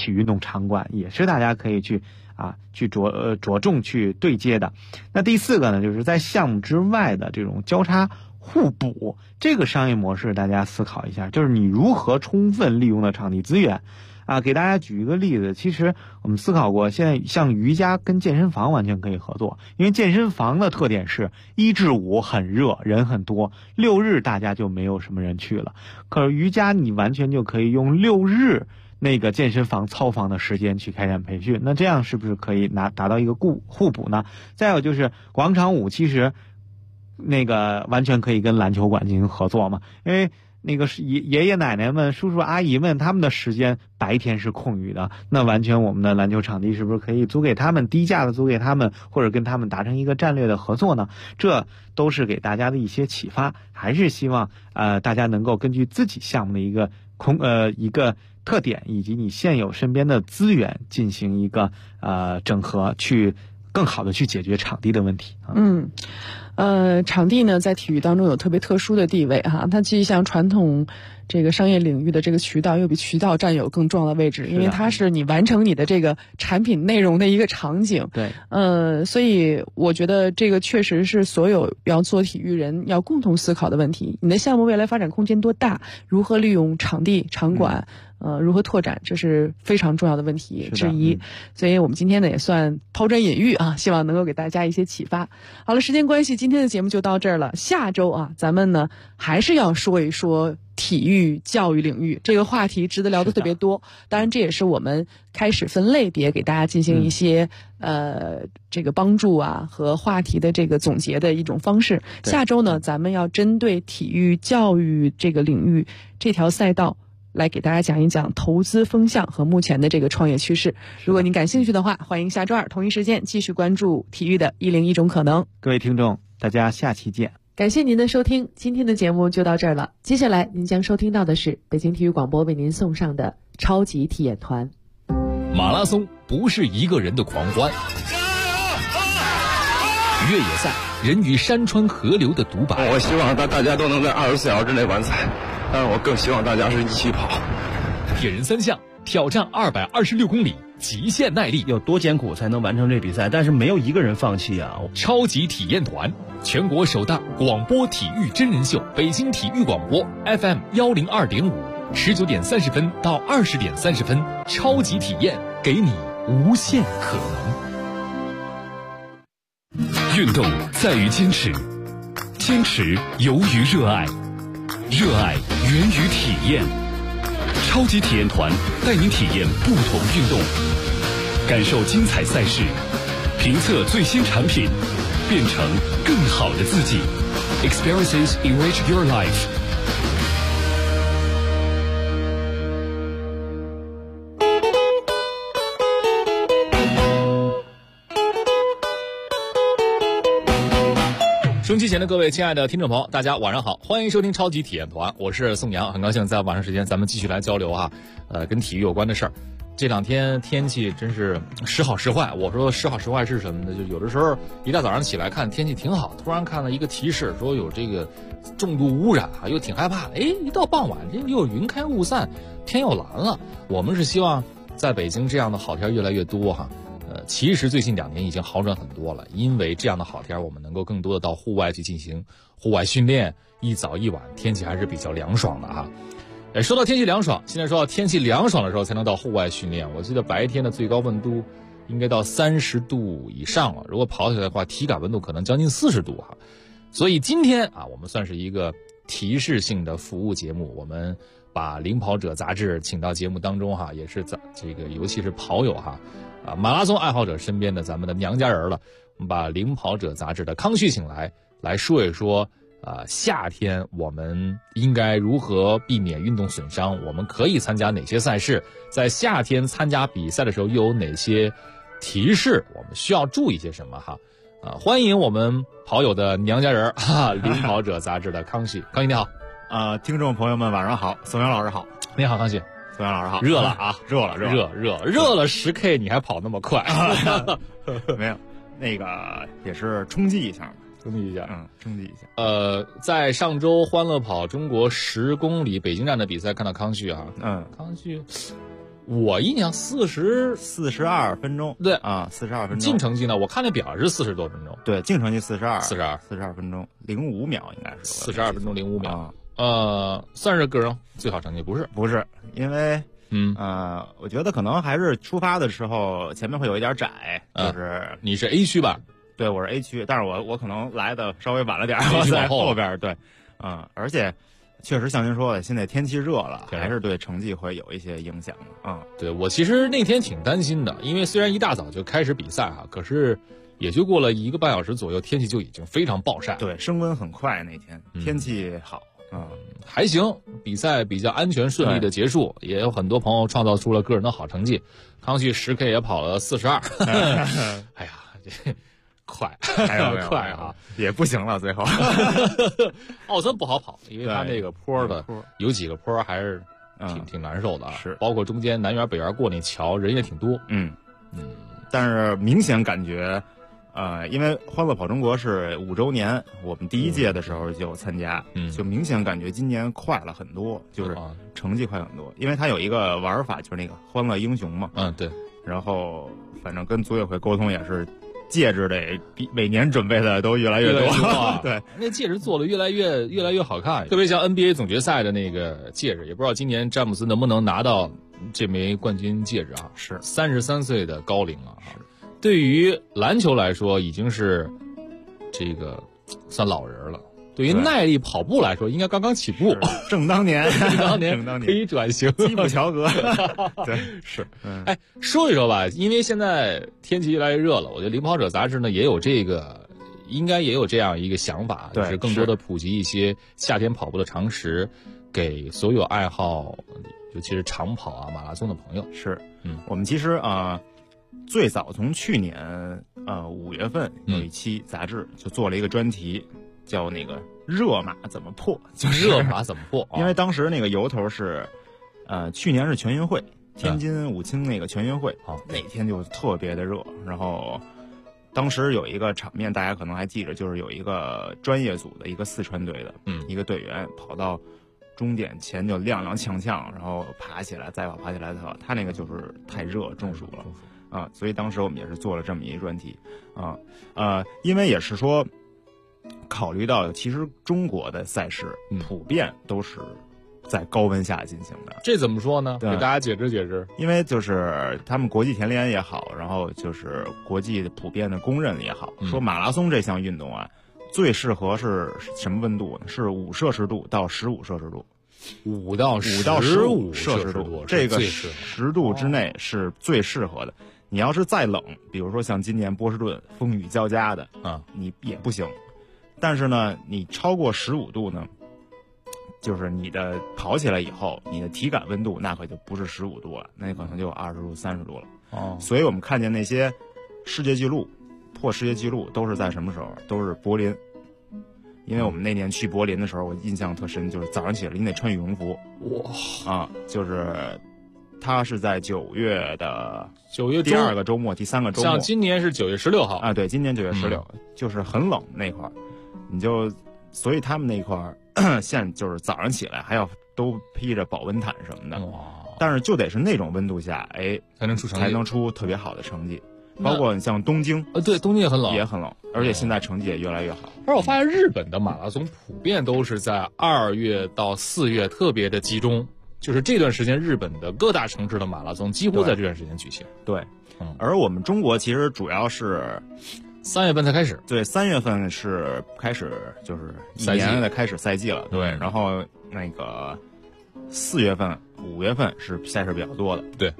体育运动场馆，也是大家可以去着重去对接的。那第四个呢，就是在项目之外的这种交叉互补，这个商业模式大家思考一下，就是你如何充分利用了场地资源。给大家举一个例子，其实我们思考过，现在像瑜伽跟健身房完全可以合作，因为健身房的特点是1至5很热，人很多，6日大家就没有什么人去了。可是瑜伽你完全就可以用6日那个健身房操房的时间去开展培训，那这样是不是可以达到一个互补呢？再有就是广场舞，其实那个完全可以跟篮球馆进行合作嘛，因为那个是爷爷奶奶们、叔叔阿姨们，他们的时间白天是空余的，那完全我们的篮球场地是不是可以租给他们，低价的租给他们，或者跟他们达成一个战略的合作呢？这都是给大家的一些启发，还是希望大家能够根据自己项目的一个特点以及你现有身边的资源进行一个整合，去更好的去解决场地的问题。 场地呢在体育当中有特别特殊的地位哈，它既像传统这个商业领域的这个渠道，又比渠道占有更重要的位置，因为它是你完成你的这个产品内容的一个场景。 对， 所以我觉得这个确实是所有要做体育人要共同思考的问题。你的项目未来发展空间多大，如何利用场地场馆，如何拓展，这是非常重要的问题之一。所以我们今天呢也算抛砖引玉啊，希望能够给大家一些启发。好了，时间关系，今天的节目就到这儿了。下周咱们呢还是要说一说体育教育领域这个话题，值得聊的特别多。当然这也是我们开始分类别给大家进行一些这个帮助和话题的这个总结的一种方式。下周呢咱们要针对体育教育这个领域这条赛道来给大家讲一讲投资风向和目前的这个创业趋势。如果您感兴趣的话，欢迎下周2同一时间继续关注体育的101种可能。 各位听众，大家下期见。 感谢您的收听，今天的节目就到这儿了。接下来您将收听到的是北京体育广播为您送上的超级体验团。 马拉松不是一个人的狂欢，越野赛人与山川河流的独白。 我希望大家都能在24小时之内完赛，但是我更希望大家是一起跑。 铁人3项挑战226公里，极限耐力， 有多艰苦才能完成这比赛，但是没有一个人放弃啊！ 超级体验团，全国首档广播体育真人秀，北京体育广播 FM 102.5，19点30分到20点30分，超级体验，给你无限可能。运动在于坚持，坚持由于热爱，热爱源于体验。超级体验团带您体验不同运动，感受精彩赛事，评测最新产品，变成更好的自己。Experiences enrich your life。收音机前的各位亲爱的听众朋友，大家晚上好，欢迎收听超级体验团，我是宋阳，很高兴在晚上时间咱们继续来交流跟体育有关的事儿。这两天天气真是时好时坏，我说时好时坏是什么呢？就有的时候一大早上起来看天气挺好，突然看了一个提示说有这个重度污染又挺害怕的。一到傍晚这又云开雾散，天又蓝了。我们是希望在北京这样的好天越来越多其实最近2年已经好转很多了，因为这样的好天我们能够更多的到户外去进行户外训练，一早一晚天气还是比较凉爽的说到天气凉爽，现在说到天气凉爽的时候才能到户外训练。我记得白天的最高温度应该到30度以上了，如果跑起来的话体感温度可能将近40度所以今天我们算是一个提示性的服务节目，我们把领跑者杂志请到节目当中也是这个尤其是跑友马拉松爱好者身边的咱们的娘家人了。我们把领跑者杂志的康旭请来说一说夏天我们应该如何避免运动损伤，我们可以参加哪些赛事，在夏天参加比赛的时候又有哪些提示，我们需要注意些什么欢迎我们跑友的娘家人领跑者杂志的康旭。康旭你好。 听众朋友们晚上好，宋阳老师好。 你好康旭。 宋阳老师好。 热了热了10K 你还跑那么快没有，那个也是冲击一下嘛。 冲击一下。 在上周欢乐跑中国10公里北京站的比赛看到康旭康旭我印象 42分钟， 对啊，42分钟。 净成绩呢？我看那表是40多分钟。 对，净成绩42分钟05秒应该是。 42分钟05秒。算是个人最好成绩？ 不是，因为我觉得可能还是出发的时候前面会有一点窄，就是你是 A 区吧？ 对，我是 A 区，但是我可能来的稍微晚了点，我在后边。对，而且确实像您说的，现在天气热了，还是对成绩会有一些影响的。 对，我其实那天挺担心的，因为虽然一大早就开始比赛哈，可是也就过了1个半小时左右，天气就已经非常暴晒。 对，升温很快，那天天气好。 还行，比赛比较安全顺利的结束，也有很多朋友创造出了个人的好成绩。康旭10K 也跑了42，哎呀，这快， 还有快啊， 也不行了，最后。 奥森不好跑，因为他那个坡的有几个坡还是挺难受的啊， 是， 包括中间南园北园过那桥人也挺多， 但是明显感觉。因为欢乐跑中国是5周年，我们第1届的时候就参加，就明显感觉今年快了很多，就是成绩快很多。因为它有一个玩法，就是那个欢乐英雄嘛， 对。 然后反正跟组委会沟通也是，戒指得比每年准备的都越来越多，对， 那戒指做的越来越好看，特别像 NBA 总决赛的那个戒指，也不知道今年詹姆斯能不能拿到这枚冠军戒指啊？ 是 33岁的高龄了啊。对于篮球来说，已经是这个算老人了。对于耐力跑步来说，应该刚刚起步， 正当年可以转型， 基普乔格。对， 是。说一说吧，因为现在天气越来越热了，我觉得《领跑者》杂志呢也有这个，应该也有这样一个想法，就是更多的普及一些夏天跑步的常识，给所有爱好，尤其是长跑啊、马拉松的朋友。 是，我们其实最早从去年5月份有一期杂志就做了一个专题，叫那个热马怎么破，就是热马怎么破。 因为当时那个由头是去年是全运会，天津武清那个全运会，那天就特别的热，然后当时有一个场面大家可能还记着，就是有一个专业组的一个四川队的一个队员跑到终点前就踉踉跄跄，然后爬起来再爬起来，他那个就是太热中暑了。所以当时我们也是做了这么一个专题，因为也是说，考虑到其实中国的赛事普遍都是在高温下进行的。 这怎么说呢？给大家解释解释。 因为就是他们国际田联也好，然后就是国际普遍的公认也好，说马拉松这项运动啊，最适合是什么温度呢？是5摄氏度到15摄氏度。 5到 15摄氏度， 这个10度之内是最适合的。你要是再冷，比如说像今年波士顿风雨交加的你也不行。但是呢，你超过15度呢，就是你的跑起来以后，你的体感温度那可就不是15度了，那可能就20度、30度了。所以我们看见那些世界纪录破世界纪录都是在什么时候？都是柏林。因为我们那年去柏林的时候，我印象特深，就是早上起来你得穿羽绒服。就是它是在9月第2个周末、第3个周末。 像今年是9月16号啊，对，今年9月16，就是很冷那块儿，所以他们那块儿现就是早上起来还要都披着保温毯什么的。但是就得是那种温度下，才能出特别好的成绩。包括你像东京， 对，东京也很冷， 而且现在成绩也越来越好。 而我发现日本的马拉松普遍都是在2月到4月特别的集中，就是这段时间日本的各大城市的马拉松几乎在这段时间举行。 对，而我们中国其实主要是 3月份才开始。 对，3月份是开始就是一年的开始赛季了。对，然后那个4月份、5月份是赛事比较多的。 对。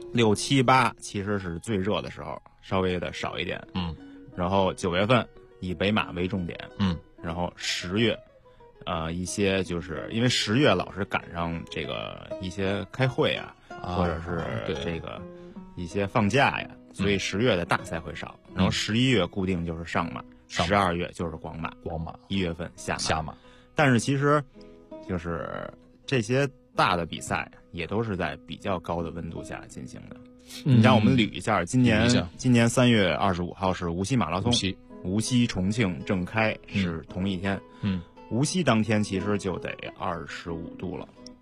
6、7、8其实是最热的时候，稍微的少一点。然后9月份以北马为重点。然后10月，一些就是因为10月老是赶上这个一些开会或者是这个一些放假呀，所以10月的大赛会少。然后11月固定就是上马，12月就是广马，1月份下马。但是其实就是这些大的比赛也都是在比较高的温度下进行的。你让我们捋一下，今年3月25号是无锡马拉松，无锡、重庆、郑开是同一天。无锡当天其实就得25度了，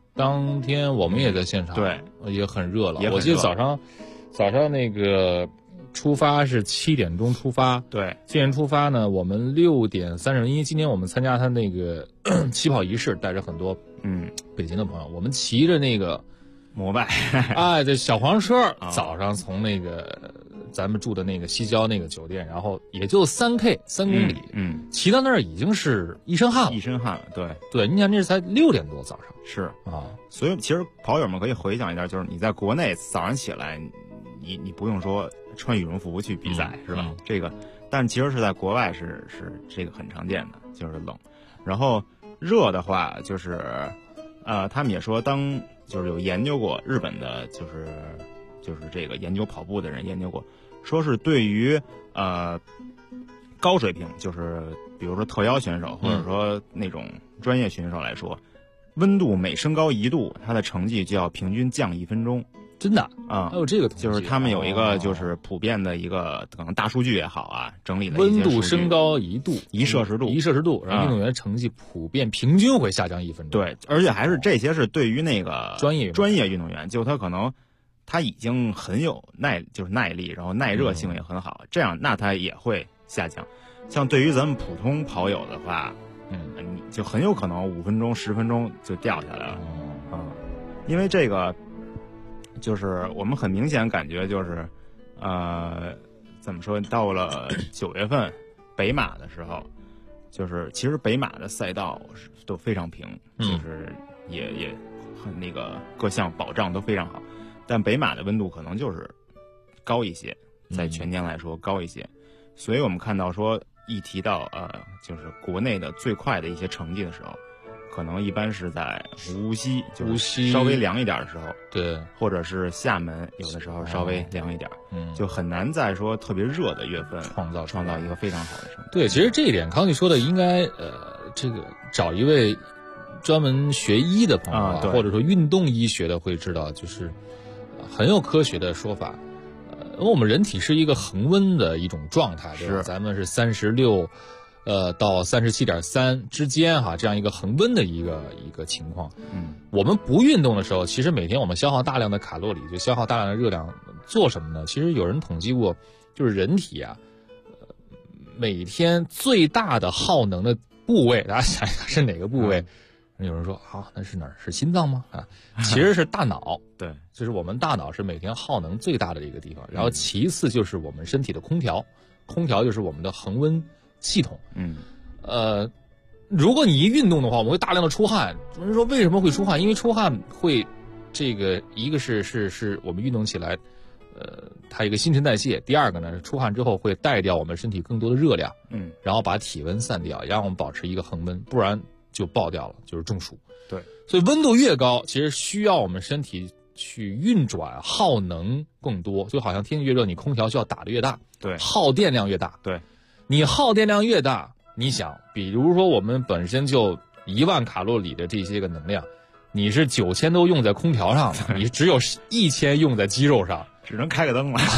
当天我们也在现场， 对， 也很热了。 也很热， 我记得早上那个出发是7点钟出发， 对 ，7点出发呢，我们6点30，因为今年我们参加他那个起跑仪式，带着很多北京的朋友，我们骑着那个摩拜， 哎，这小黄车，早上从那个咱们住的那个西郊那个酒店，然后也就3公里，骑到那儿已经是一身汗了，对，你想那才6点多早上， 是啊， 所以其实跑友们可以回想一下，就是你在国内早上起来，你不用说穿羽绒服去比赛，是吧？这个，但其实是在国外是这个很常见的，就是冷，然后热的话就是，他们也说就是有研究过日本的，就是这个研究跑步的人研究过，说是对于高水平，就是比如说特邀选手或者说那种专业选手来说，温度每升高1度，他的成绩就要平均降1分钟。 真的啊， 还有这个统计， 就是他们有一个就是普遍的一个可能大数据也好啊，整理的温度升高1度 ，1摄氏度， 然后运动员成绩普遍平均会下降1分钟。 对，而且还是这些是对于那个专业运动员，就他可能他已经很有耐力，然后耐热性也很好，这样那他也会下降。像对于咱们普通跑友的话，你就很有可能5分钟、10分钟就掉下来了，因为这个。就是我们很明显感觉就是，怎么说？到了9月份北马的时候，就是其实北马的赛道都非常平，就是也很那个各项保障都非常好，但北马的温度可能就是高一些，在全年来说高一些，所以我们看到说一提到就是国内的最快的一些成绩的时候。可能一般是在无锡，就是稍微凉一点的时候， 对， 或者是厦门，有的时候稍微凉一点，就很难在说特别热的月份创造一个非常好的成绩。 对，其实这一点康毅说的应该这个找一位专门学医的朋友或者说运动医学的会知道，就是很有科学的说法。因为我们人体是一个恒温的一种状态，对吧？咱们是36。到37.3之间哈，这样一个恒温的一个情况。我们不运动的时候，其实每天我们消耗大量的卡路里，就消耗大量的热量，做什么呢？其实有人统计过，就是人体啊，每天最大的耗能的部位，大家想一下是哪个部位？有人说好，那是哪儿？是心脏吗？啊，其实是大脑。 对， 就是我们大脑是每天耗能最大的一个地方，然后其次就是我们身体的空调，空调就是我们的恒温系统。如果你一运动的话，我们会大量的出汗。有人说为什么会出汗？因为出汗会，这个一个是我们运动起来，它一个新陈代谢。第二个呢，出汗之后会带掉我们身体更多的热量，然后把体温散掉，让我们保持一个恒温，不然就爆掉了，就是中暑。 对， 所以温度越高，其实需要我们身体去运转，耗能更多。就好像天气越热，你空调需要打得越大， 对， 耗电量越大， 对。 你耗电量越大，你想，比如说我们本身就1万卡路里的这些个能量，你是9000都用在空调上了，你只有1000用在肌肉上， 只能开个灯了，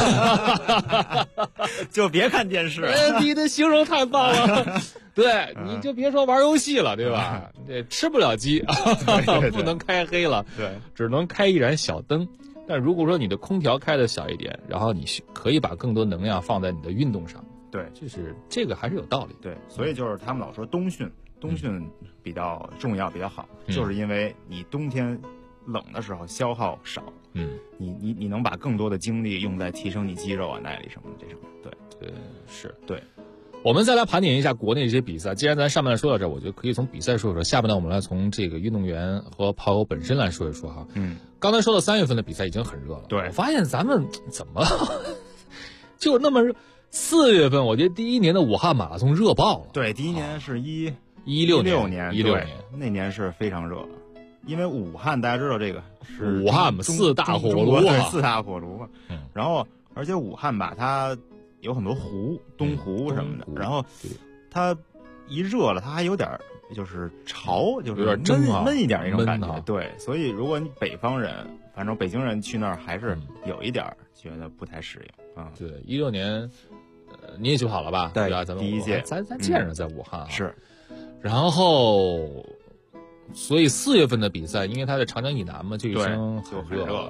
就别看电视。 你的形容太棒了，对，你就别说玩游戏了，对吧？这吃不了鸡，不能开黑了， 对， 只能开一盏小灯。但如果说你的空调开的小一点，然后你可以把更多能量放在你的运动上。 对， 就是这个还是有道理。 对，所以就是他们老说冬训比较重要，比较好，就是因为你冬天冷的时候消耗少，你能把更多的精力用在提升你肌肉啊、耐力什么的这上面。 对，是对。 我们再来盘点一下国内这些比赛。既然咱上半段说到这儿，我觉得可以从比赛说一说。下半段我们来从这个运动员和跑友本身来说一说哈。刚才说到3月份的比赛已经很热了， 对， 我发现咱们怎么就那么热。4月份，我觉得第一年的武汉马拉松热爆了。 对，第一年是 16年， 对，那年是非常热，因为武汉大家知道这个是武汉嘛，4大火炉， 对，4大火炉嘛。然后，而且武汉吧，它有很多湖，东湖什么的，然后它一热了，它还有点就是潮，就是有点闷一点那种感觉。对，所以如果你北方人，反正北京人去那儿还是有一点觉得不太适应啊。 对，16年。你也就好了吧？ 对吧？咱们第一届咱见着在武汉是， 然后所以4月份的比赛，因为它在长江以南嘛，就已经很热了。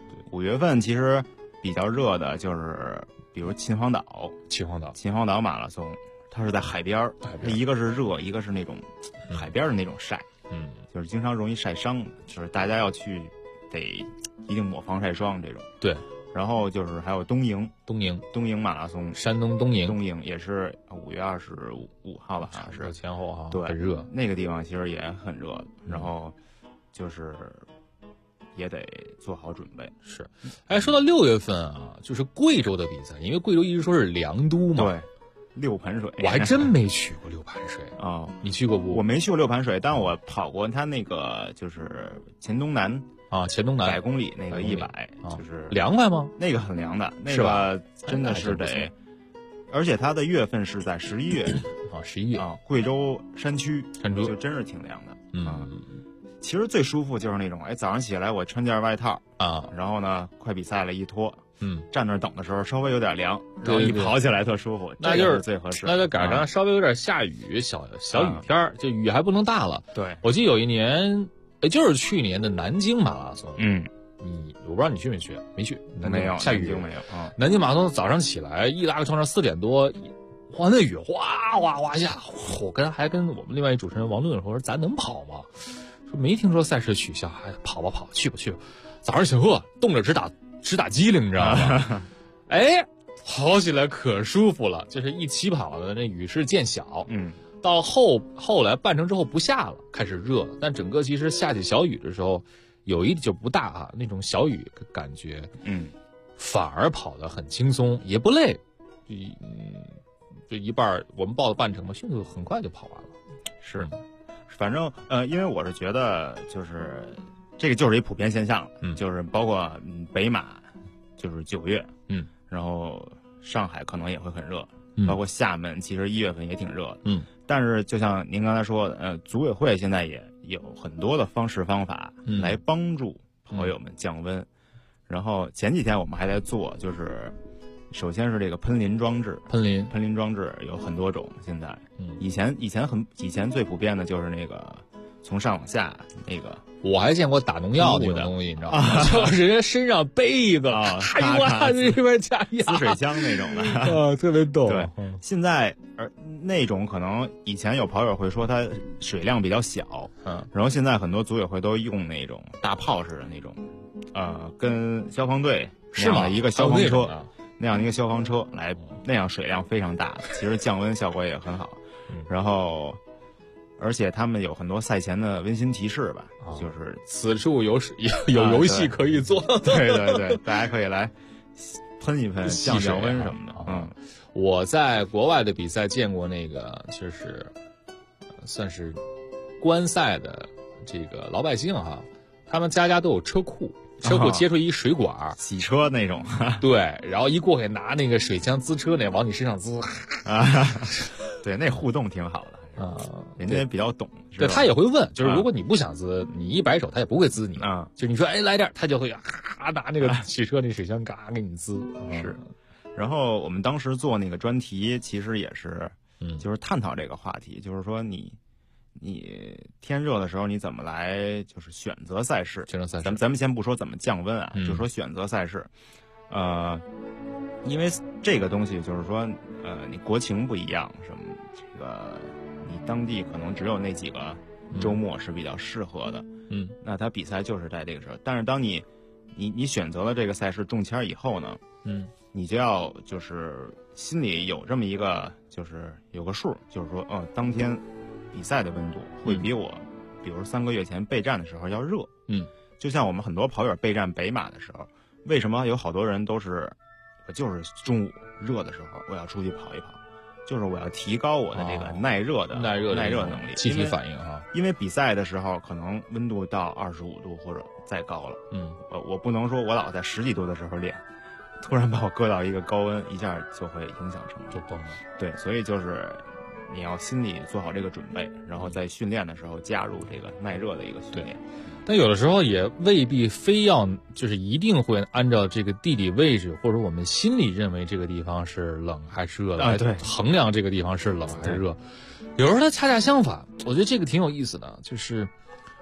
5月份其实比较热的就是比如秦皇岛马拉松，它是在海边儿，一个是热，一个是那种海边的那种晒，就是经常容易晒伤，就是大家要去得一定抹防晒霜这种。 对。 然后就是还有东营马拉松， 山东东营也是5月25号吧，好像是前后哈， 对， 很热。 那个地方其实也很热的，然后就是也得做好准备。 是，哎，说到6月份啊，就是贵州的比赛，因为贵州一直说是凉都嘛。 对。六盘水， 我还真没去过六盘水啊！ 你去过不？ 我没去过六盘水，但我跑过它那个就是黔东南啊，黔东南 100公里那个100，就是凉快吗？ 那个很凉的，那个真的是得，而且它的月份是在11月啊，11月啊，贵州山区就真是挺凉的。其实最舒服就是那种，哎，早上起来我穿件外套啊， 然后呢，快比赛了一脱。站那儿等的时候稍微有点凉， 然后一跑起来特舒服， 那就是最合适。 那就赶上稍微有点下雨，小雨天就雨还不能大了。 对， 我记得有一年，就是去年的南京马拉松，我不知道你去没去？没去， 没有， 下雨没有啊。 南京马拉松早上起来一拉个窗帘4点多，哇，那雨哗哗哗下，我还跟我们另外一主持人王盾说，咱能跑吗？说没听说赛事取消，还跑吧，去吧。早上起来冻着直打机灵，你知道吗？哎，跑起来可舒服了，就是一起跑的那雨势渐小，到后来半程之后不下了，开始热了，但整个其实下起小雨的时候，有一就不大啊，那种小雨感觉，反而跑得很轻松，也不累，就一半我们报了半程嘛，迅速很快就跑完了。 是，反正因为我是觉得就是这个就是一普遍现象了，就是包括北马就是9月，然后上海可能也会很热，包括厦门其实1月份也挺热的，但是就像您刚才说的，组委会现在也有很多的方式方法来帮助跑友们降温，然后前几天我们还在做，就是首先是这个喷淋装置，喷淋装置有很多种，现在，以前最普遍的就是那个从上往下那个。 我还见过打农药那种东西，你知道吗？就是人家身上背一个，咔一挖这边加压滋水枪那种的， 特别逗。 对，现在那种可能以前有跑友会说它水量比较小，然后现在很多组委会都用那种大炮式的那种，跟消防队那样的一个消防车，那样一个消防车来，那样水量非常大，其实降温效果也很好，然后。而且他们有很多赛前的温馨提示吧，就是此处有游戏可以做， 对，大家可以来喷一喷降温什么的。 我在国外的比赛见过那个，就是算是观赛的这个老百姓哈，他们家都有车库接出一水管， 洗车那种， 对，然后一过去拿那个水枪滋车那往你身上滋， 对，那互动挺好的。人家也比较懂， 对他也会问，就是如果你不想滋，你一摆手他也不会滋你啊。 就你说哎来点，他就会拿那个汽车那水箱嘎给你滋。 是，然后我们当时做那个专题，其实也是，就是探讨这个话题，就是说你天热的时候你怎么来就是选择赛事？咱们先不说怎么降温啊，就说选择赛事，因为这个东西就是说你国情不一样，什么这个。你当地可能只有那几个周末是比较适合的，那他比赛就是在这个时候。但是当你选择了这个赛事中签以后呢，你就要就是心里有这么一个就是有个数，就是说当天比赛的温度会比我比如3个月前备战的时候要热，就像我们很多跑友备战北马的时候，为什么有好多人都是我就是中午热的时候我要出去跑一跑。就是我要提高我的这个耐热能力， 气体反应啊。 因为比赛的时候可能温度到25度或者再高了，我不能说我老在10几度的时候练，突然把我搁到一个高温，一下就会影响成就崩了。 对，所以就是你要心里做好这个准备，然后在训练的时候加入这个耐热的一个训练。 但有的时候也未必非要就是一定会按照这个地理位置或者我们心里认为这个地方是冷还是热来衡量这个地方是冷还是热。有时候它恰恰相反，我觉得这个挺有意思的，就是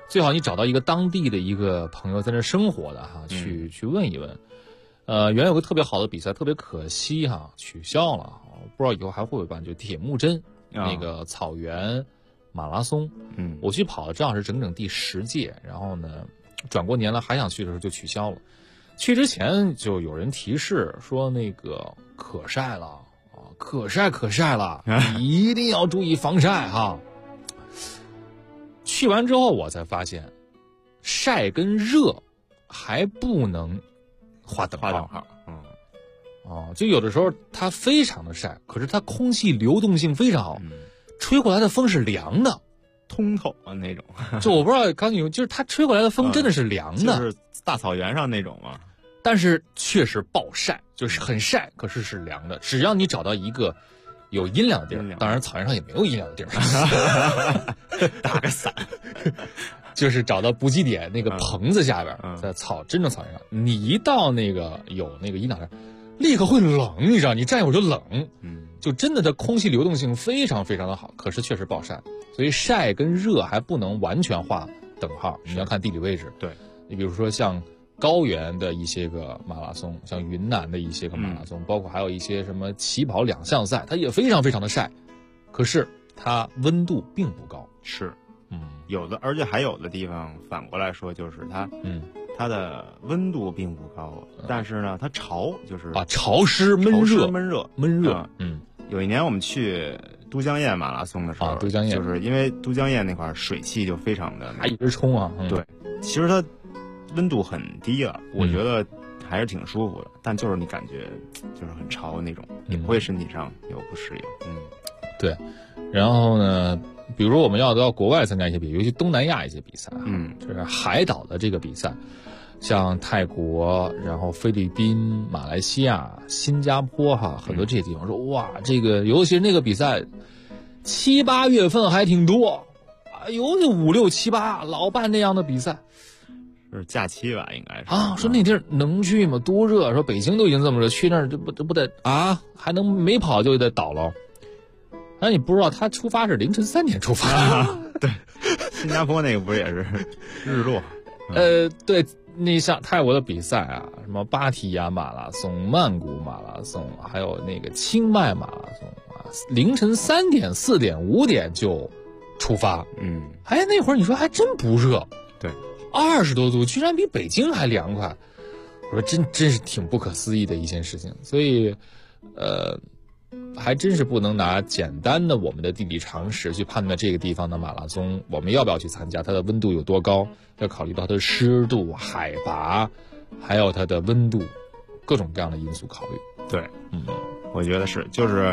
最好你找到一个当地的一个朋友在那生活的哈，去问一问。原有个特别好的比赛，特别可惜哈，取消了。不知道以后还会不会办，就铁木真那个草原马拉松。我去跑了，正好是整整第10届，然后呢，转过年了还想去的时候就取消了。去之前就有人提示说那个可晒了啊，可晒了，你一定要注意防晒哈。去完之后我才发现，晒跟热还不能划等号。就有的时候它非常的晒，可是它空气流动性非常好，吹过来的风是凉的， 通透那种。 就我不知道刚有，就是它吹过来的风真的是凉的， 就是大草原上那种嘛。 但是确实暴晒，就是很晒，可是是凉的。只要你找到一个有阴凉的地儿，当然草原上也没有阴凉的地儿， 打个伞， 就是找到补给点那个棚子下边，在真正草原上，你一到那个有那个阴凉地儿，立刻会冷，你知道，你站一会儿就冷，就真的它空气流动性非常非常的好，可是确实暴晒，所以晒跟热还不能完全划等号，你要看地理位置。 对， 你比如说像高原的一些个马拉松，像云南的一些个马拉松，包括还有一些什么起跑2项赛，它也非常非常的晒，可是它温度并不高。 是，有的，而且还有的地方反过来说，就是它的温度并不高，但是呢，它潮，就是潮湿闷热。 有一年我们去都江堰马拉松的时候， 都江堰就是因为都江堰那块水汽就非常的， 一直冲啊。 对，其实它温度很低了，我觉得还是挺舒服的，但就是你感觉就是很潮那种，也不会身体上有不适应。 对。然后呢，比如说我们要到国外参加一些比赛，尤其东南亚一些比赛，就是海岛的这个比赛，像泰国，然后菲律宾、马来西亚、新加坡很多这些地方，说哇，这个尤其是那个比赛7、8月份还挺多，有5、6、7、8老办那样的比赛。 是假期吧，应该是说那地儿能去吗？多热！说北京都已经这么热，去那儿就不得还能没跑就得倒了。但你不知道，他出发是凌晨3点出发。 对，新加坡那个不是也是日落？ 对，那像泰国的比赛什么芭提雅马拉松、曼谷马拉松，还有那个清迈马拉松凌晨3点、4点、5点就出发。那会儿你说还真不热。 对。 20多度，居然比北京还凉快，我说真是挺不可思议的一件事情。所以，还真是不能拿简单的我们的地理常识去判断这个地方的马拉松我们要不要去参加，它的温度有多高，要考虑到它的湿度、海拔，还有它的温度，各种各样的因素考虑。 对，我觉得是，就是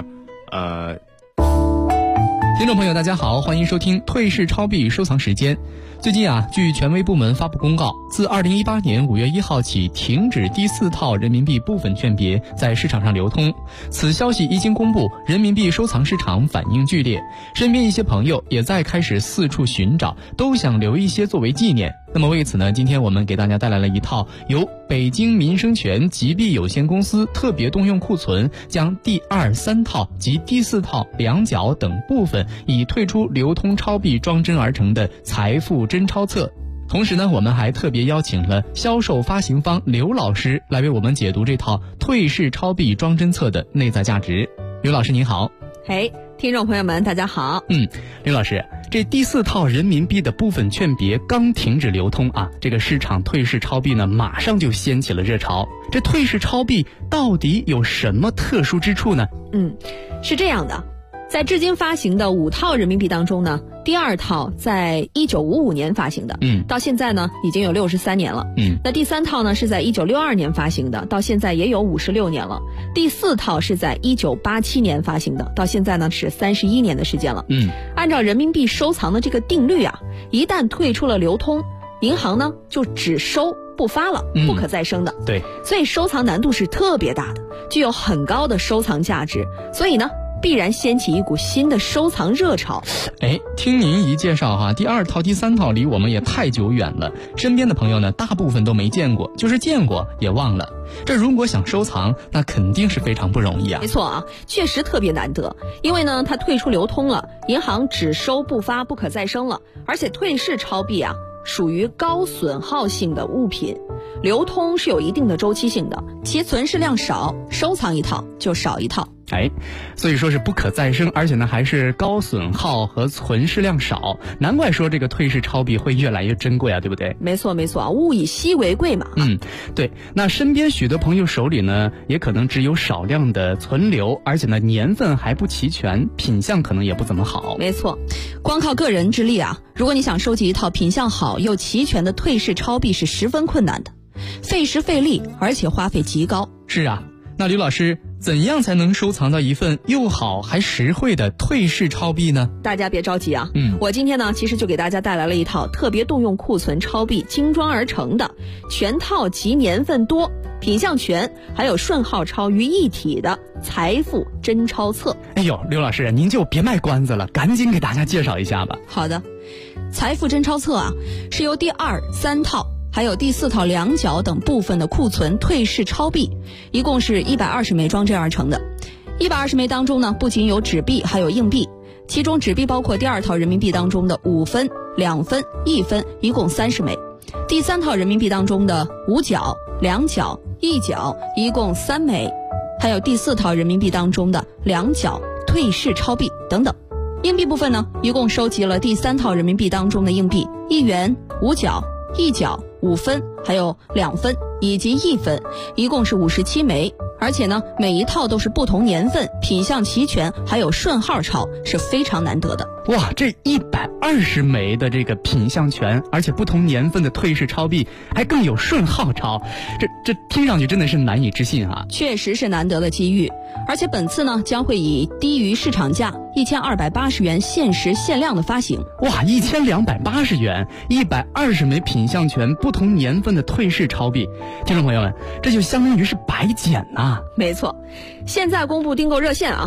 听众朋友大家好，欢迎收听退市超币收藏时间。最近据权威部门发布公告，自2018年5月1号起停止第4套人民币部分券别在市场上流通。此消息一经公布，人民币收藏市场反应剧烈，身边一些朋友也在开始四处寻找，都想留一些作为纪念。那么为此呢，今天我们给大家带来了一套由北京民生权集币有限公司特别动用库存将第2、3套及第4套2角等部分已退出流通钞币装帧而成的财富真钞册。同时呢，我们还特别邀请了销售发行方刘老师来为我们解读这套退市钞币装帧册的内在价值。刘老师您好。 听众朋友们大家好。 刘老师，这第4套人民币的部分券别刚停止流通这个市场退市钞币呢马上就掀起了热潮。这退市钞币到底有什么特殊之处呢？ 是这样的，在至今发行的5套人民币当中呢，第2套在1955年发行的，到现在呢已经有63年了。那第3套呢是在1962年发行的，到现在也有56年了。第4套是在1987年发行的，到现在呢是31年的时间了。按照人民币收藏的这个定律一旦退出了流通，银行呢就只收不发了，不可再生的。 对， 所以收藏难度是特别大的，具有很高的收藏价值，所以呢必然掀起一股新的收藏热潮。 听您一介绍第2套、第3套离我们也太久远了，身边的朋友呢大部分都没见过，就是见过也忘了。这如果想收藏，那肯定是非常不容易没错确实特别难得，因为呢它退出流通了，银行只收不发，不可再生了，而且退市钞币属于高损耗性的物品，流通是有一定的周期性的，其存世量少，收藏一套就少一套。 所以说是不可再生，而且呢还是高损耗和存世量少，难怪说这个退市钞币会越来越珍贵啊，对不对？ 没错啊，物以稀为贵嘛。 对。那身边许多朋友手里呢，也可能只有少量的存留，而且呢年份还不齐全，品相可能也不怎么好。 没错，光靠个人之力啊，如果你想收集一套品相好又齐全的退市钞币是十分困难的，费时费力，而且花费极高。 是啊，那吕老师，怎样才能收藏到一份又好还实惠的退市钞币呢？ 大家别着急啊，我今天呢其实就给大家带来了一套特别动用库存钞币精装而成的全套集年份多、品相全还有顺号钞于一体的财富真钞册。 刘老师，您就别卖关子了，赶紧给大家介绍一下吧。 好的，财富真钞册啊，是由第2、3套还有第4套两角等部分的库存退市钞币，一共是120枚装帧而成的。120枚当中呢，不仅有纸币，还有硬币，其中纸币包括第2套人民币当中的5分、2分、1分，一共30枚；第3套人民币当中的5角、2角、1角，一共3枚；还有第4套人民币当中的2角退市钞币等等。硬币部分呢，一共收集了第3套人民币当中的硬币1元、5角、1角、5分，还有2分以及1分，一共是57枚。而且呢，每一套都是不同年份、品相齐全，还有顺号钞，是非常难得的。 哇，这120枚的这个品相全，而且不同年份的退市钞币，还更有顺号钞，这听上去真的是难以置信啊！ 确实是难得的机遇，而且本次呢将会以低于市场价1280元限时限量的发行。 哇，1280元，120枚品相全、不同年份的退市钞币，听众朋友们，这就相当于是白捡呐！ 没错，现在公布订购热线啊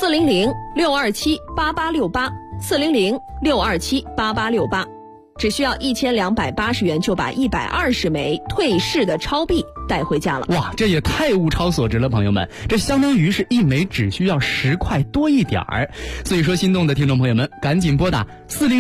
，400-627-8868，400-627-8868，只需要1280元就把120枚退市的钞币带回家了。 哇，这也太物超所值了，朋友们，这相当于是一枚只需要10块多一点儿。所以说，心动的听众朋友们，赶紧拨打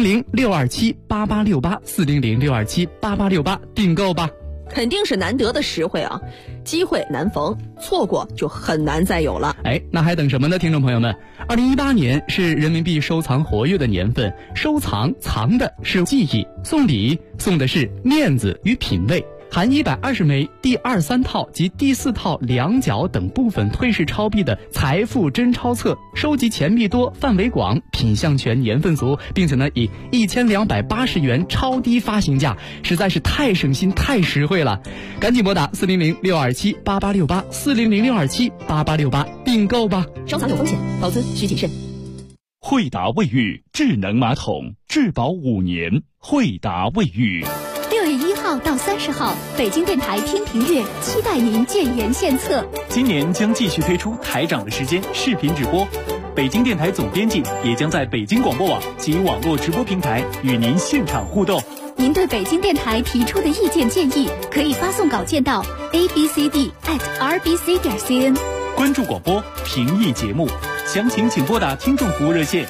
400-627-8868，400-627-8868订购吧。 肯定是难得的实惠啊，机会难逢，错过就很难再有了。 那还等什么呢，听众朋友们？2018年是人民币收藏活跃的年份，收藏藏的是记忆，送礼送的是面子与品味。含120枚第2、3套及第4套两角等部分退市钞币的财富真钞册，收集钱币多、范围广、品相全、年份足，并且呢以1280元超低发行价，实在是太省心、太实惠了。赶紧拨打400-627-8868，400-627-8868订购吧。 收藏有风险，投资需谨慎。 惠达卫浴智能马桶，质保5年。惠达卫浴。 6月1号到30号，北京电台听评月期待您建言献策。 今年将继续推出台长的时间视频直播，北京电台总编辑也将在北京广播网及网络直播平台与您现场互动。 您对北京电台提出的意见建议，可以发送稿件到 abcd@rbc.cn。 关注广播，评议节目，详情请拨打听众服务热线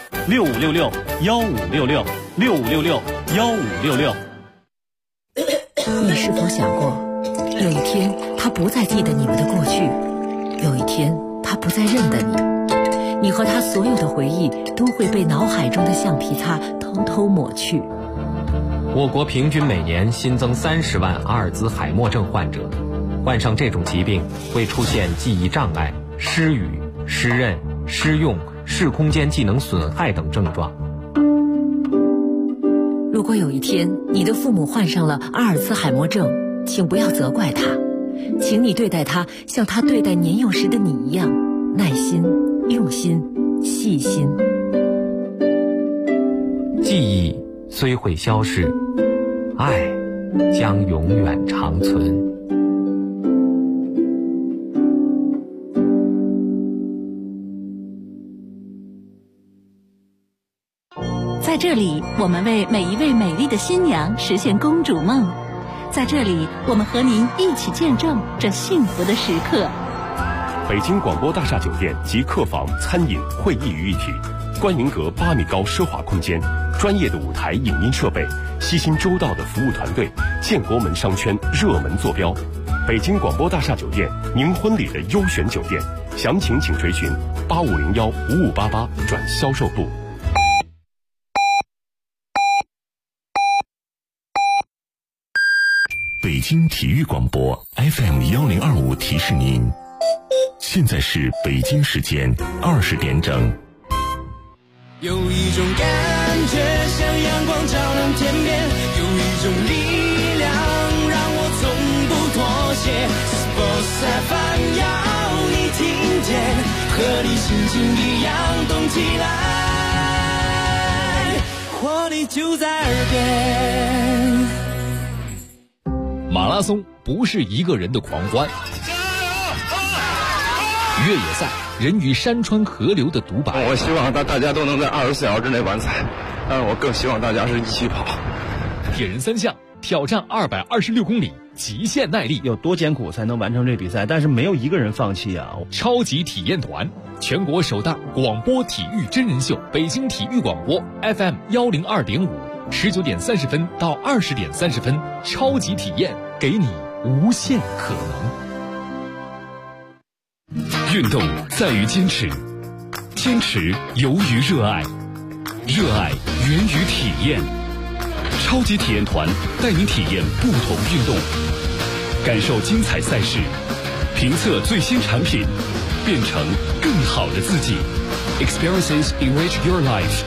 6566-1566，6566-1566。 你是否想过，有一天他不再记得你们的过去，有一天他不再认得你，你和他所有的回忆都会被脑海中的橡皮擦偷偷抹去。 我国平均每年新增30万阿尔兹海默症患者，患上这种疾病会出现记忆障碍、失语、失认、失用、视空间技能损害等症状。 如果有一天你的父母患上了阿尔兹海默症，请不要责怪他，请你对待他像他对待年幼时的你一样，耐心、用心、细心。 记忆虽会消逝，爱将永远长存。 在这里，我们为每一位美丽的新娘实现公主梦。在这里，我们和您一起见证这幸福的时刻。 北京广播大厦酒店集客房、餐饮、会议于一体，观云阁8米高奢华空间，专业的舞台影音设备，悉心周到的服务团队，建国门商圈热门坐标。北京广播大厦酒店，您婚礼的优选酒店，详情请垂询8501-5588转销售部。北京体育广播 FM1025提示您，现在是北京时间20点整。 有一种感觉像阳光照亮天边，有一种力量让我从不妥协。Sports FM 要你听见，和你心情一样动起来，活力就在耳边。 马拉松不是一个人的狂欢，越野赛人与山川河流的独白。 我希望大家都能在24小时之内完赛，但是我更希望大家是一起跑。 铁人3项挑战226公里，极限耐力， 有多艰苦才能完成这比赛？但是没有一个人放弃啊！ 超级体验团，全国首档广播体育真人秀，北京体育广播 FM102.5，19点30分到20点30分，超级体验，给你无限可能。 运动在于坚持，坚持由于热爱，热爱源于体验。超级体验团带你体验不同运动，感受精彩赛事，评测最新产品，变成更好的自己。Experiences enrich your life。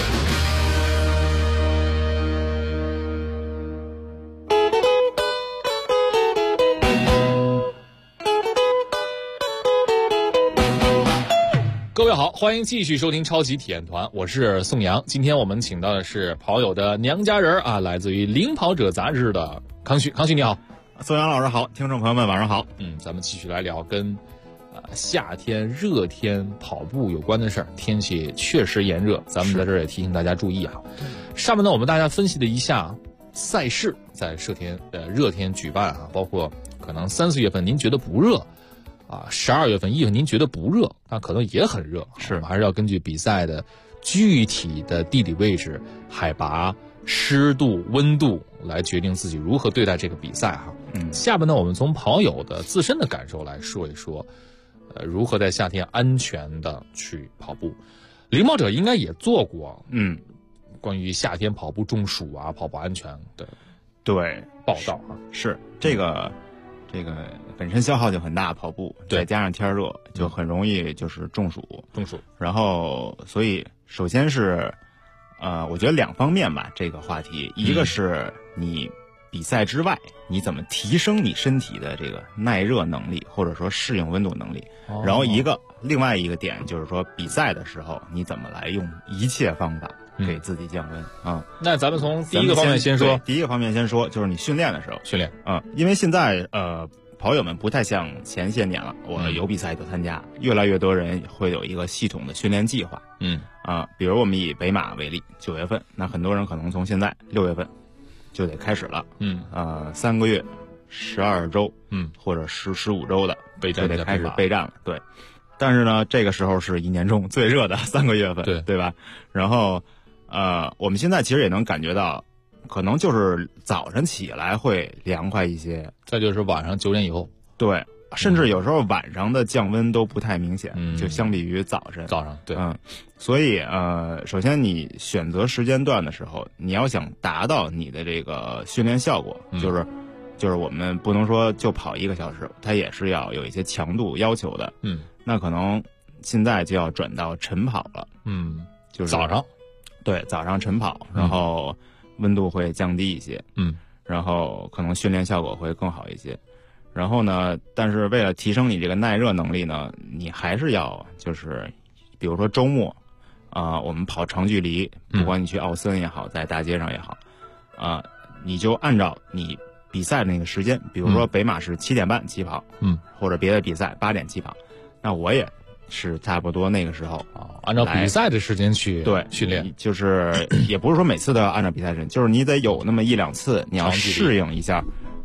各位好，欢迎继续收听超级体验团，我是宋阳。今天我们请到的是跑友的娘家人啊，来自于《领跑者》杂志的康旭。康旭你好。 宋阳老师好，听众朋友们晚上好。 咱们继续来聊跟夏天热天跑步有关的事儿。天气确实炎热，咱们在这儿也提醒大家注意哈。上面呢，我们大家分析了一下赛事在热天举办啊，包括可能3、4月份您觉得不热啊，12月份、1月份您觉得不热，那可能也很热，是还是要根据比赛的具体的地理位置、海拔、湿度、温度来决定自己如何对待这个比赛哈。下面呢，我们从跑友的自身的感受来说一说，如何在夏天安全的去跑步。领跑者应该也做过，关于夏天跑步中暑啊、跑步安全的报道啊。 是这个本身消耗就很大，跑步再加上天热，就很容易就是中暑。然后，所以首先是，我觉得2方面吧，这个话题，一个是你比赛之外，你怎么提升你身体的这个耐热能力，或者说适应温度能力。然后另外一个点就是说，比赛的时候你怎么来用一切方法给自己降温啊？ 那咱们从第一个方面先说。 第一个方面先说，就是你训练的时候。因为现在跑友们不太像前些年了，我有比赛就参加，越来越多人会有一个系统的训练计划。比如我们以北马为例，9月份，那很多人可能从现在6月份就得开始了。3个月、12周，或者15周的就得开始备战了。对，但是呢，这个时候是一年中最热的3个月份，对吧？然后，我们现在其实也能感觉到，可能就是早晨起来会凉快一些， 再就是晚上9点以后， 对，甚至有时候晚上的降温都不太明显，就相比于早上， 对， 所以首先你选择时间段的时候，你要想达到你的这个训练效果，就是我们不能说就跑1个小时，它也是要有一些强度要求的，那可能现在就要转到晨跑了，就是早上晨跑，然后温度会降低一些，然后可能训练效果会更好一些。然后呢，但是为了提升你这个耐热能力呢，你还是要就是比如说周末我们跑长距离，不管你去奥森也好，在大街上也好，你就按照你比赛的那个时间，比如说北马是7点半起跑，或者别的比赛8点起跑，那我也是差不多那个时候按照比赛的时间去训练， 就是也不是说每次都要按照比赛时间，就是你得有那么1、2次，你要适应一下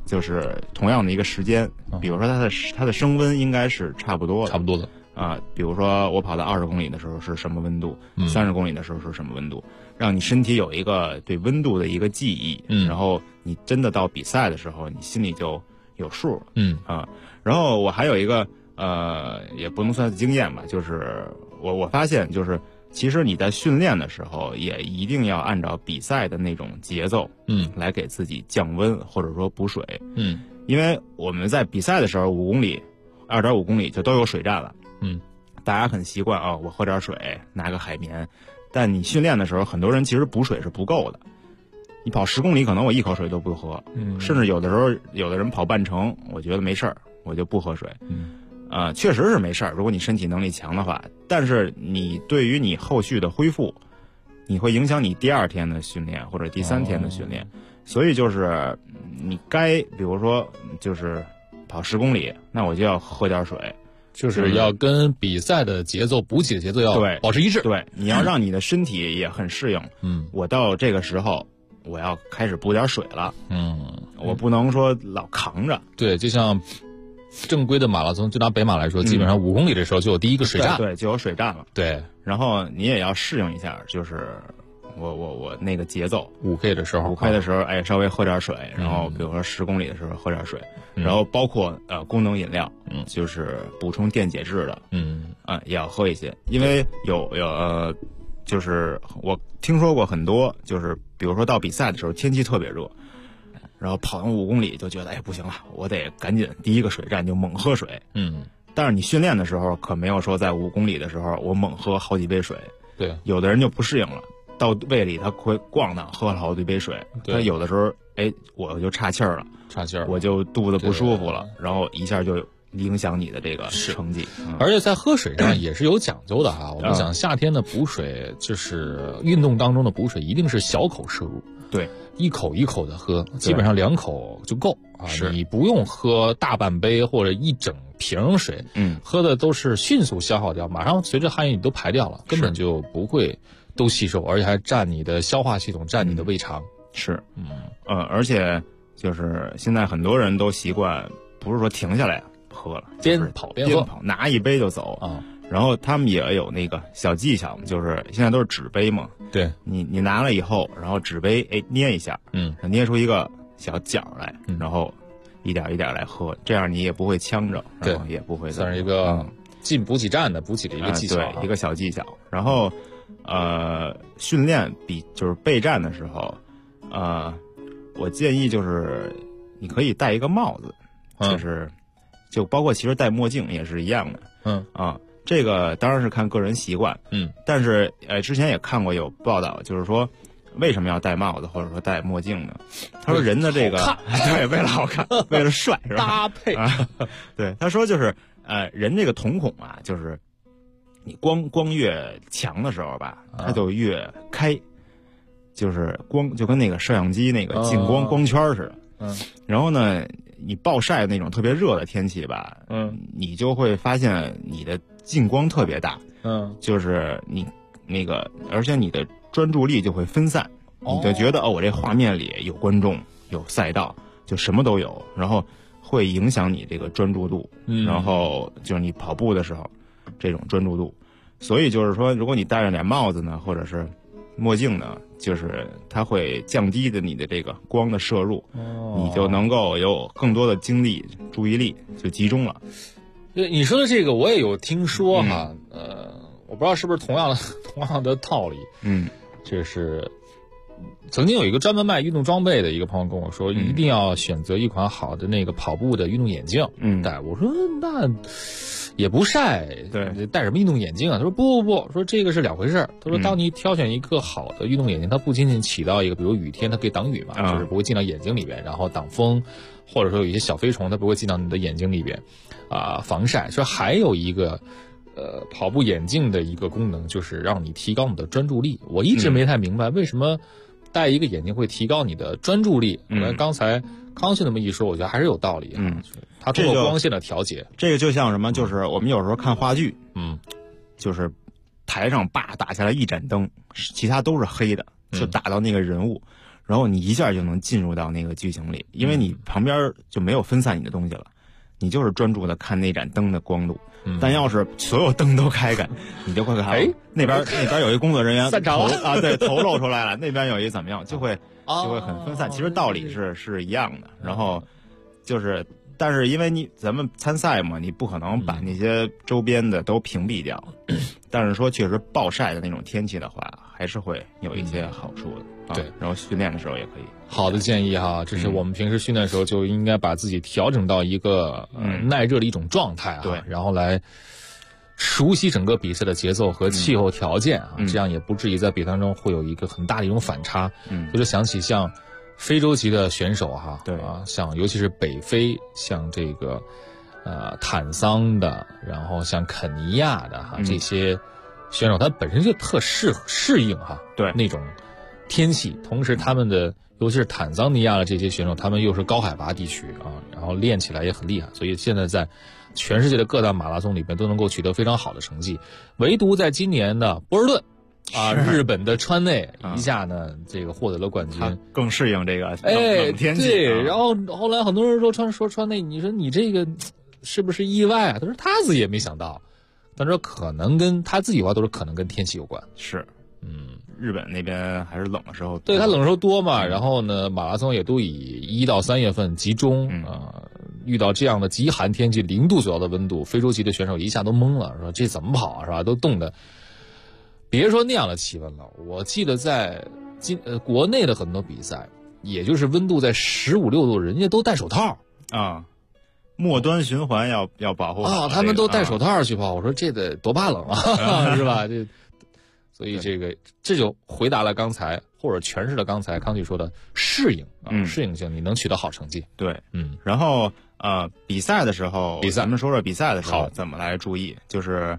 就是同样的一个时间，比如说它的升温应该是差不多的比如说我跑到20公里的时候是什么温度，30公里的时候是什么温度，让你身体有一个对温度的一个记忆，然后你真的到比赛的时候，你心里就有数了，然后我还有一个也不能算是经验吧，就是我发现就是其实你在训练的时候也一定要按照比赛的那种节奏，来给自己降温或者说补水，因为我们在比赛的时候5公里、2.5公里就都有水站了，大家很习惯我喝点水，拿个海绵，但你训练的时候，很多人其实补水是不够的。你跑10公里，可能我一口水都不喝，甚至有的时候，有的人跑半程，我觉得没事儿，我就不喝水，确实是没事儿，如果你身体能力强的话，但是你对于你后续的恢复，你会影响你第2天的训练或者第3天的训练，所以就是你该比如说就是跑10公里，那我就要喝点水， 就是要跟比赛的节奏、补给的节奏要保持一致。 对，你要让你的身体也很适应。我到这个时候，我要开始补点水了。我不能说老扛着。 对，就像正规的马拉松，就拿北马来说，基本上5公里的时候就有第一个水站， 对，就有水站了。 对， 然后你也要适应一下，就是我那个节奏。 5K 的时候 ，5K 的时候，稍微喝点水，然后比如说10公里的时候喝点水，然后包括功能饮料，就是补充电解质的，也要喝一些，因为就是我听说过很多，就是比如说到比赛的时候天气特别热，然后跑完5公里就觉得不行了，我得赶紧第一个水站就猛喝水，但是你训练的时候可没有说在5公里的时候我猛喝好几杯水， 对， 有的人就不适应了。到胃里他会咣当喝了好几杯水，他有的时候我就岔气儿了，我就肚子不舒服了，然后一下就影响你的这个成绩。 而且在喝水上也是有讲究的哈。我们讲夏天的补水，就是运动当中的补水一定是小口摄入， 对， 一口一口的喝，基本上2口就够啊，你不用喝大半杯或者一整瓶水，喝的都是迅速消耗掉，马上随着汗液你都排掉了，根本就不会都吸收，而且还占你的消化系统，占你的胃肠。 而且就是现在很多人都习惯不是说停下来喝了， 边跑边喝， 拿一杯就走啊。然后他们也有那个小技巧，就是现在都是纸杯嘛， 对， 你拿了以后，然后纸杯捏一下，捏出一个小角来，然后一点一点来喝，这样你也不会呛着，然后也不会算是一个进补给站的补给的一个技巧， 对，一个小技巧。然后训练就是备战的时候，我建议就是你可以戴一个帽子，就包括其实戴墨镜也是一样的，这个当然是看个人习惯，但是之前也看过有报道，就是说为什么要戴帽子或者说戴墨镜呢？他说人的这个对，为了好看，为了帅是吧？ 搭配对，他说就是人这个瞳孔啊，就是你光越强的时候吧，它就越开，就是光就跟那个摄像机那个近光圈似的，然后呢，你暴晒那种特别热的天气吧，你就会发现你的近光特别大，就是你那个，而且你的专注力就会分散，你就觉得我这画面里有观众有赛道，就什么都有，然后会影响你这个专注度，然后就是你跑步的时候这种专注度，所以就是说，如果你戴上点帽子呢，或者是墨镜呢，就是它会降低的你的这个光的摄入，你就能够有更多的精力、注意力就集中了。 你说的这个我也有听说哈，我不知道是不是同样的道理，就是曾经有一个专门卖运动装备的一个朋友跟我说，一定要选择一款好的那个跑步的运动眼镜，戴。我说那也不晒，对，戴什么运动眼镜啊？他说不，说这个是两回事。他说当你挑选一个好的运动眼镜，它不仅仅起到一个，比如雨天它可以挡雨嘛，就是不会进到眼睛里边，然后挡风，或者说有一些小飞虫它不会进到你的眼睛里边，防晒。说还有一个跑步眼镜的一个功能，就是让你提高你的专注力。我一直没太明白为什么戴一个眼镜会提高你的专注力。刚才康旭那么一说，我觉得还是有道理。它通过光线的调节， 这个就像什么，就是我们有时候看话剧，就是台上打下来一盏灯，其他都是黑的，就打到那个人物， 然后你一下就能进入到那个剧情里，因为你旁边就没有分散你的东西了，你就是专注的看那盏灯的光度。但要是所有灯都开开，你就会看，那边有一工作人员头露出来了，那边有一怎么样，就会很分散。其实道理是一样的。然后就是，但是因为咱们参赛嘛，你不可能把那些周边的都屏蔽掉。但是说确实暴晒的那种天气的话，还是会有一些好处的。 对， 然后训练的时候也可以。 好的建议哈，这是我们平时训练的时候就应该把自己调整到一个耐热的一种状态啊， 对， 然后来熟悉整个比赛的节奏和气候条件啊，这样也不至于在比赛中会有一个很大的一种反差。我就想起像非洲籍的选手哈， 对啊，像尤其是北非，像这个坦桑的，然后像肯尼亚的哈，这些选手他本身就特适应哈， 对那种天气，同时他们的尤其是坦桑尼亚的这些选手，他们又是高海拔地区啊，然后练起来也很厉害，所以现在在全世界的各大马拉松里面都能够取得非常好的成绩。唯独在今年的波士顿啊，日本的川内一下呢，这个获得了冠军， 更适应这个冷天气。 对，然后后来很多人说川内，你说你这个是不是意外啊？他说他自己也没想到，他说可能跟他自己话都是可能跟天气有关。 是，日本那边还是冷的时候， 对，它冷的时候多嘛，然后呢，马拉松也都以1到3月份集中遇到这样的极寒天气，0度左右的温度，非洲籍的选手一下都懵了，说这怎么跑啊，是吧？都冻得，别说那样的气温了，我记得在国内的很多比赛，也就是温度在15、16度，人家都戴手套啊。末端循环要保护好他们都戴手套去跑，我说这得多怕冷啊，是吧？所以这就回答了刚才，或者诠释了刚才康旭说的适应适应性，你能取得好成绩。 对，然后比赛的时候，咱们说说比赛的时候怎么来注意，就是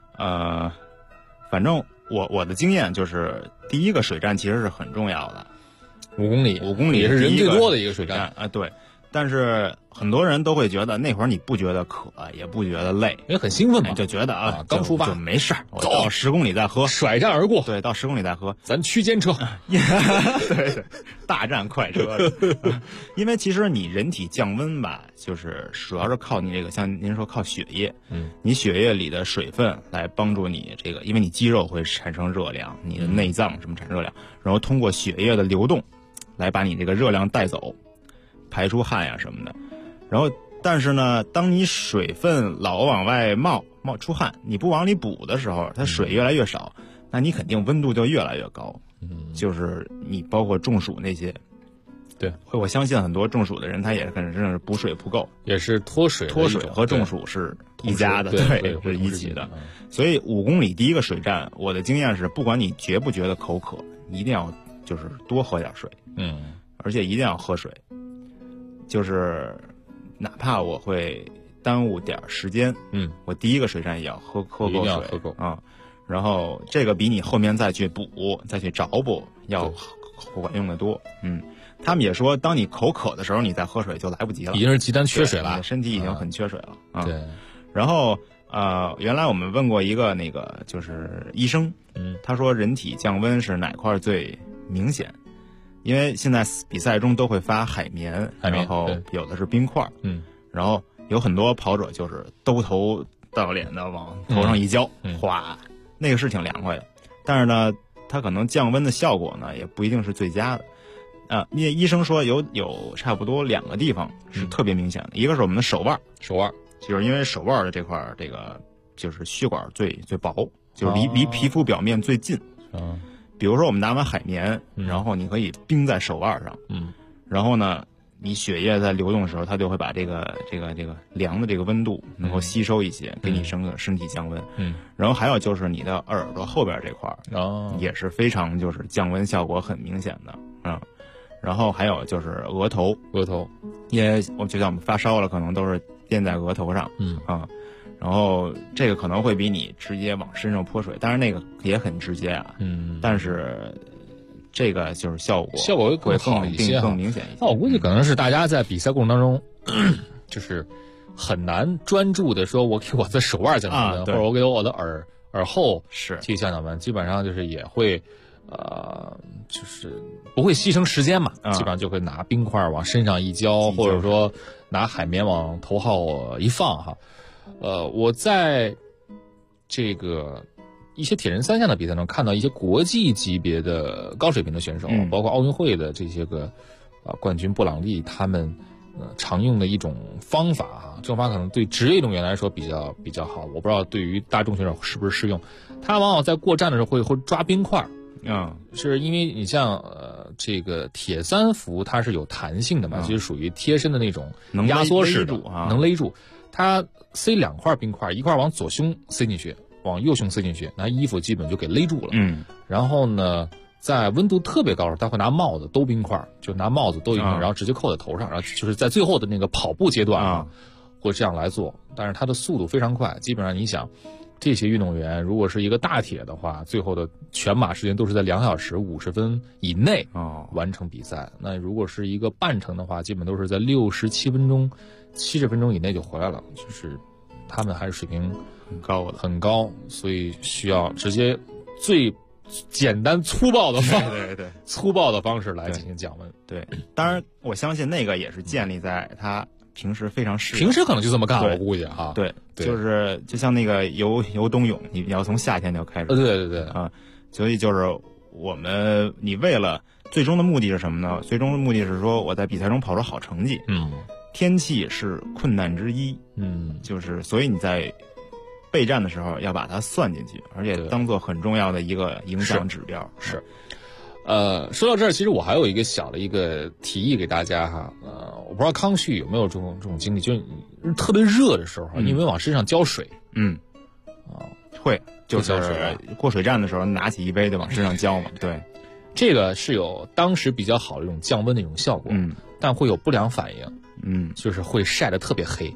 反正我的经验就是第一个水站其实是很重要的 ，5公里也是人最多的一个水站啊，对。但是很多人都会觉得那会儿你不觉得渴，也不觉得累， 因为很兴奋嘛， 就觉得刚出发就没事，我到10公里再喝， 甩战而过。 对，到10公里再喝， 咱区间车， 对，大战快车。因为其实你人体降温吧，就是主要是靠你这个，像您说靠血液，你血液里的水分来帮助你这个，因为你肌肉会产生热量，你的内脏什么产生热量，然后通过血液的流动来把你这个热量带走。排出汗呀什么的，然后但是呢，当你水分老往外冒出汗，你不往里补的时候，它水越来越少，那你肯定温度就越来越高。就是你包括中暑那些， 对， 我相信很多中暑的人，他也可能是补水不够， 也是脱水和中暑是一家的，对，是一起的。所以5公里第一个水站，我的经验是，不管你觉不觉得口渴，一定要就是多喝点水，而且一定要喝水。就是哪怕我会耽误点时间，我第一个水站也要喝够水， 喝够啊。然后这个比你后面再去补、再去找补要管用的多。他们也说，当你口渴的时候，你再喝水就来不及了， 已经是极端缺水了， 你的身体已经很缺水了啊。 对。 然后原来我们问过一个那个就是医生，他说人体降温是哪块最明显？因为现在比赛中都会发海绵，然后有的是冰块，然后有很多跑者就是兜头到脸的往头上一浇，哗，那个是挺凉快的。但是呢，它可能降温的效果呢，也不一定是最佳的。因为医生说有差不多2个地方是特别明显的，一个是我们的手腕，就是因为手腕的这块这个就是血管最薄，就是离皮肤表面最近。比如说我们拿完海绵，然后你可以冰在手腕上，然后呢，你血液在流动的时候，它就会把这个凉的这个温度能够吸收一些，给你身体降温。然后还有就是你的耳朵后边这块也是非常就是降温效果很明显的然后还有就是额头，因为我就像我们发烧了，可能都是垫在额头上，然后这个可能会比你直接往身上泼水，当然那个也很直接啊，但是这个就是效果会好一些， 更明显一些。 那我估计可能是大家在比赛过程当中，就是很难专注的说，我给我的手腕降降温，或者我给我的耳后去降温，基本上就是也会就是不会牺牲时间嘛，基本上就会拿冰块往身上一浇，或者说拿海绵往头号一放哈。我在这个一些铁人三项的比赛中看到一些国际级别的高水平的选手，包括奥运会的这些个冠军布朗利他们常用的一种方法啊，这种方法可能对职业运动员来说比较好，我不知道对于大众选手是不是适用。他往往在过站的时候会抓冰块。是因为你像这个铁三服它是有弹性的嘛，就是属于贴身的那种压缩式的，能勒住。它塞2块冰块，一块往左胸塞进去，往右胸塞进去，拿衣服基本就给勒住了。然后呢，在温度特别高的时候，他会拿帽子兜冰块，就拿帽子兜一块，然后直接扣在头上，然后就是在最后的那个跑步阶段会这样来做。但是它的速度非常快，基本上你想。这些运动员如果是一个大铁的话，最后的全马时间都是在2小时50分以内完成比赛。那如果是一个半程的话，基本都是在67分钟、70分钟以内就回来了。就是他们还是水平很高，所以需要直接最简单粗暴的粗暴的方式来进行降温。 对，当然我相信那个也是建立在他。平时非常适应， 平时可能就这么干，我估计哈。 对，就是就像那个游冬泳，你要从夏天就开始。 对啊，所以就是你为了最终的目的是什么呢？最终的目的是说我在比赛中跑出好成绩。天气是困难之一。就是所以你在备战的时候要把它算进去，而且当做很重要的一个影响指标。 是。说到这儿，其实我还有一个小的一个提议给大家哈。我不知道康旭有没有这种经历，就是特别热的时候，因为往身上浇水。 会，就是过水站的时候拿起一杯就往身上浇嘛。对， 这个是有当时比较好的一种降温的一种效果。但会有不良反应。就是会晒得特别黑。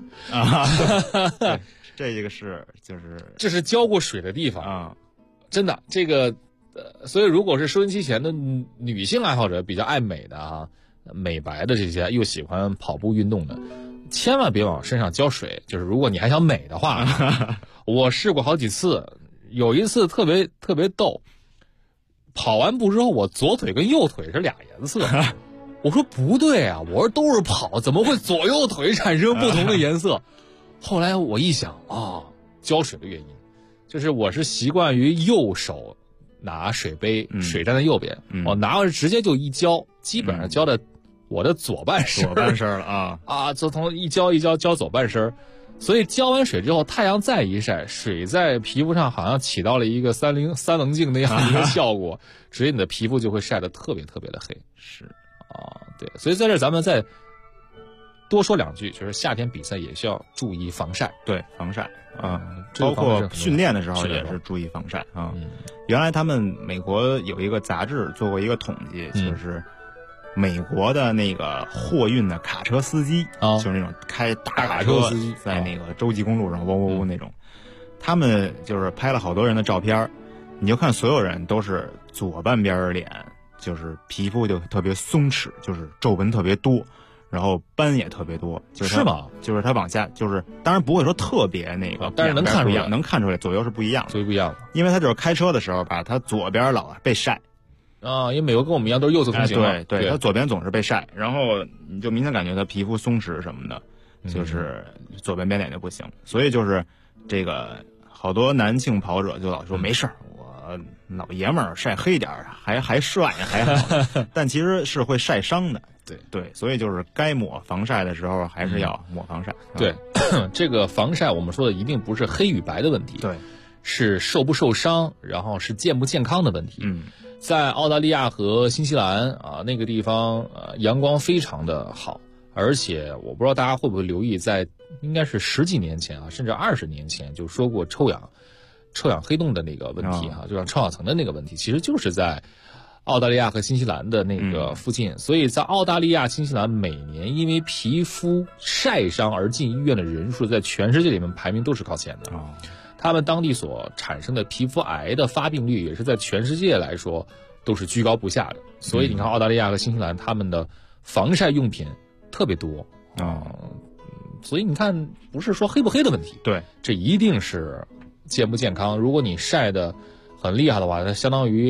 这个是这是浇过水的地方真的这个。所以如果是收音机前的女性爱好者比较爱美的啊，美白的这些又喜欢跑步运动的，千万别往身上浇水。就是如果你还想美的话，我试过好几次，有一次特别逗，跑完步之后我左腿跟右腿是俩颜色。我说不对啊，我说都是跑，怎么会左右腿产生不同的颜色？后来我一想浇水的原因，就是我是习惯于右手拿水杯，水站在右边，我拿完直接就一浇，基本上浇在我的左半身了就从一浇浇左半身，所以浇完水之后，太阳再一晒，水在皮肤上好像起到了一个三棱镜那样的一个效果，直接你的皮肤就会晒得特别特别的黑。 是对，所以在这咱们再多说两句，就是夏天比赛也需要注意防晒。 对，防晒包括训练的时候也是注意防晒原来他们美国有一个杂志做过一个统计，就是美国的那个货运的卡车司机，就是那种开大卡车司机在那个洲际公路上嗡嗡嗡那种，他们就是拍了好多人的照片，你就看所有人都是左半边脸就是皮肤就特别松弛，就是皱纹特别多，然后斑也特别多， 是吗？ 就是它往下，就是当然不会说特别那个， 但是能看出来， 能看出来左右是不一样的， 所以不一样的。 因为他就是开车的时候吧，他左边老被晒因为美国跟我们一样都是右侧通行嘛， 对，他左边总是被晒，然后你就明显感觉他皮肤松弛什么的，就是左边脸就不行，所以就是这个好多男性跑者就老说没事儿，我老爷们儿晒黑点还帅还好，但其实是会晒伤的。对，所以就是该抹防晒的时候还是要抹防晒。 对，这个防晒我们说的一定不是黑与白的问题， 对， 是受不受伤，然后是健不健康的问题。在澳大利亚和新西兰那个地方阳光非常的好，而且我不知道大家会不会留意，在应该是10几年前甚至20年前就说过臭氧黑洞的那个问题就像臭氧层的那个问题，其实就是在澳大利亚和新西兰的那个附近，所以在澳大利亚、新西兰每年因为皮肤晒伤而进医院的人数，在全世界里面排名都是靠前的。他们当地所产生的皮肤癌的发病率也是在全世界来说都是居高不下的。所以你看澳大利亚和新西兰他们的防晒用品特别多所以你看不是说黑不黑的问题， 对， 这一定是健不健康。如果你晒得很厉害的话，那相当于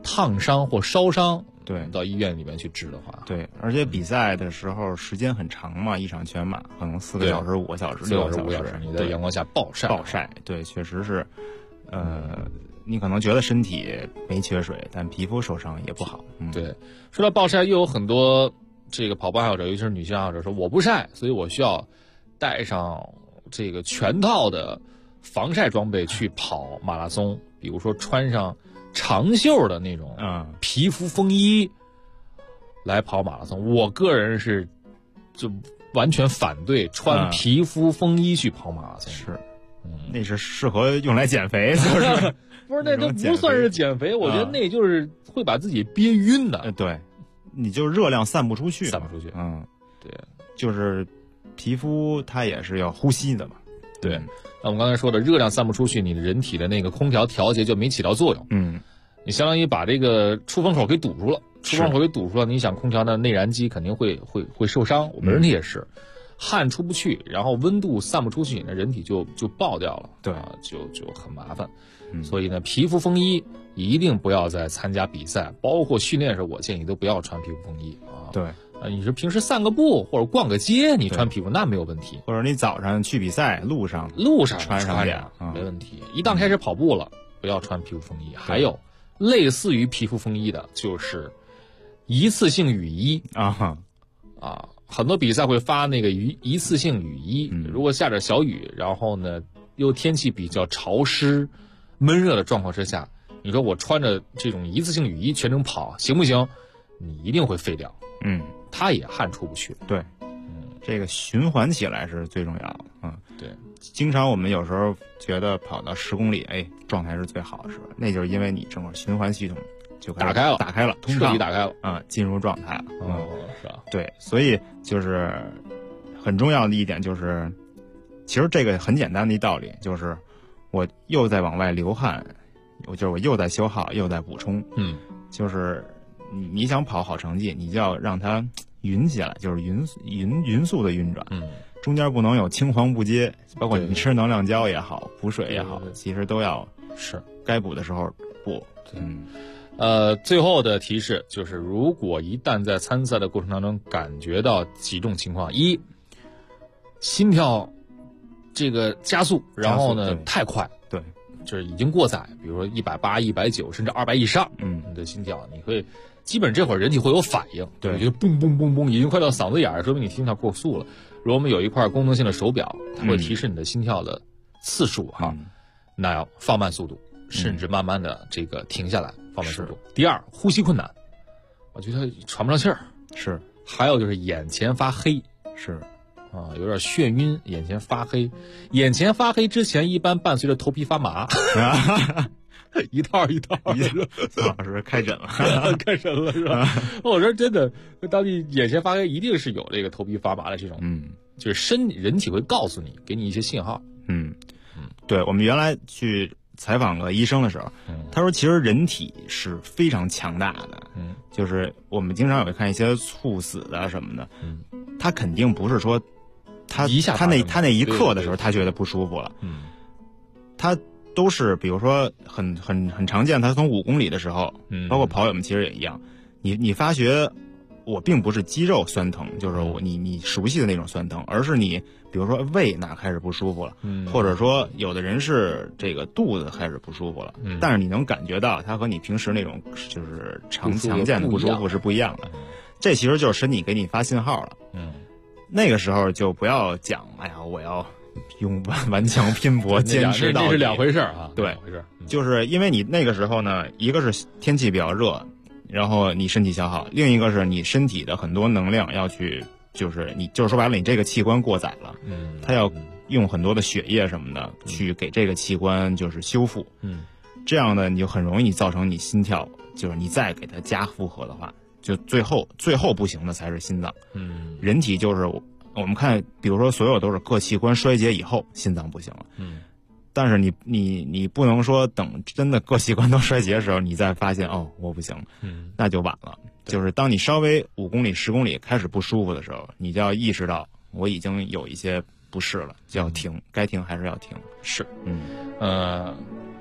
烫伤或烧伤， 对， 到医院里面去治的话， 对，而且比赛的时候时间很长嘛，一场全马可能4个小时、5个小时、6个小时， 你在阳光下暴晒， 对，确实是，你可能觉得身体没缺水，但皮肤受伤也不好。 对，说到暴晒，又有很多这个跑步爱好者，尤其是女性爱好者说，我不晒，所以我需要带上这个全套的防晒装备去跑马拉松，比如说穿上长袖的那种皮肤风衣来跑马拉松。我个人是就完全反对穿皮肤风衣去跑马拉松。 是，那是适合用来减肥，就是不是那就不算是减肥，我觉得那就是会把自己憋晕的。 对，你就热量散不出去， 对， 就是皮肤它也是要呼吸的嘛。 对，那我们刚才说的热量散不出去，你的人体的那个空调调节就没起到作用。你相当于把这个出风口给堵住了，你想空调的内燃机肯定会受伤。我们人体也是，汗出不去，然后温度散不出去，那人体就爆掉了。 对， 就很麻烦。所以呢，皮肤风衣一定不要在参加比赛，包括训练的时候，我建议都不要穿皮肤风衣啊。 对， 你是平时散个步或者逛个街，你穿皮肤那没有问题， 或者你早上去比赛路上穿上点没问题。一旦开始跑步了，不要穿皮肤风衣。还有类似于皮肤风衣的，就是一次性雨衣很多比赛会发那个一次性雨衣，如果下点小雨，然后呢又天气比较潮湿闷热的状况之下，你说我穿着这种一次性雨衣全程跑行不行？你一定会废掉。它也汗出不去。 对，这个循环起来是最重要的。 对， 经常我们有时候觉得跑到10公里，状态是最好的时候，那就是因为你整个循环系统就打开了， 彻底打开了进入状态了。 是吧？ 对，所以就是很重要的一点就是，其实这个很简单的一道理就是，我又在往外流汗，我又在消耗，又在补充。就是你想跑好成绩，你就要让它匀起来，就是匀速的运转。中间不能有青黄不接，包括你吃能量胶也好，补水也好，其实都要是该补的时候补。 最后的提示就是，如果一旦在参赛的过程当中感觉到几种情况：一，心跳这个加速，然后呢太快， 对， 就是已经过载，比如说180、190甚至200以上，你的心跳，你会基本这会儿人体会有反应， 对， 觉得蹦蹦蹦蹦，已经快到嗓子眼儿，说明你心跳过速了。如果我们有一块功能性的手表，它会提示你的心跳的次数那要放慢速度，甚至慢慢的这个停下来，放慢速度。第二，呼吸困难，我觉得喘不上气儿， 是。 还有就是眼前发黑， 是。 有点眩晕，眼前发黑。眼前发黑之前一般伴随着头皮发麻，一套。 宋老师开诊了， 开诊了是吧？我说真的，当你眼前发黑，一定是有这个头皮发麻的这种，就是人体会告诉你，给你一些信号。 对，我们原来去采访个医生的时候，他说其实人体是非常强大的，就是我们经常也会看一些猝死的什么的，他肯定不是说他那一刻的时候他觉得不舒服了，他都是比如说很常见，他从5公里的时候，包括跑友们其实也一样，你发觉我并不是肌肉酸疼，就是你熟悉的那种酸疼，而是你比如说胃哪开始不舒服了，或者说有的人是这个肚子开始不舒服了，但是你能感觉到它和你平时那种就是常见的不舒服是不一样的，这其实就是身体给你发信号了。那个时候就不要讲，哎呀，我要用顽强拼搏坚持到底， 这是2回事啊。 对，就是因为你那个时候呢，一个是天气比较热，然后你身体消耗，另一个是你身体的很多能量要去，就是说白了，你这个器官过载了，它要用很多的血液什么的去给这个器官就是修复，这样呢，你就很容易造成你心跳，就是你再给它加负荷的话，就最后不行的才是心脏。人体就是我们看，比如说所有都是各器官衰竭以后，心脏不行了。但是你不能说等真的各器官都衰竭的时候，你再发现我不行，那就晚了。就是当你稍微5公里、10公里开始不舒服的时候，你就要意识到我已经有一些不适了，就要停，该停还是要停。 是，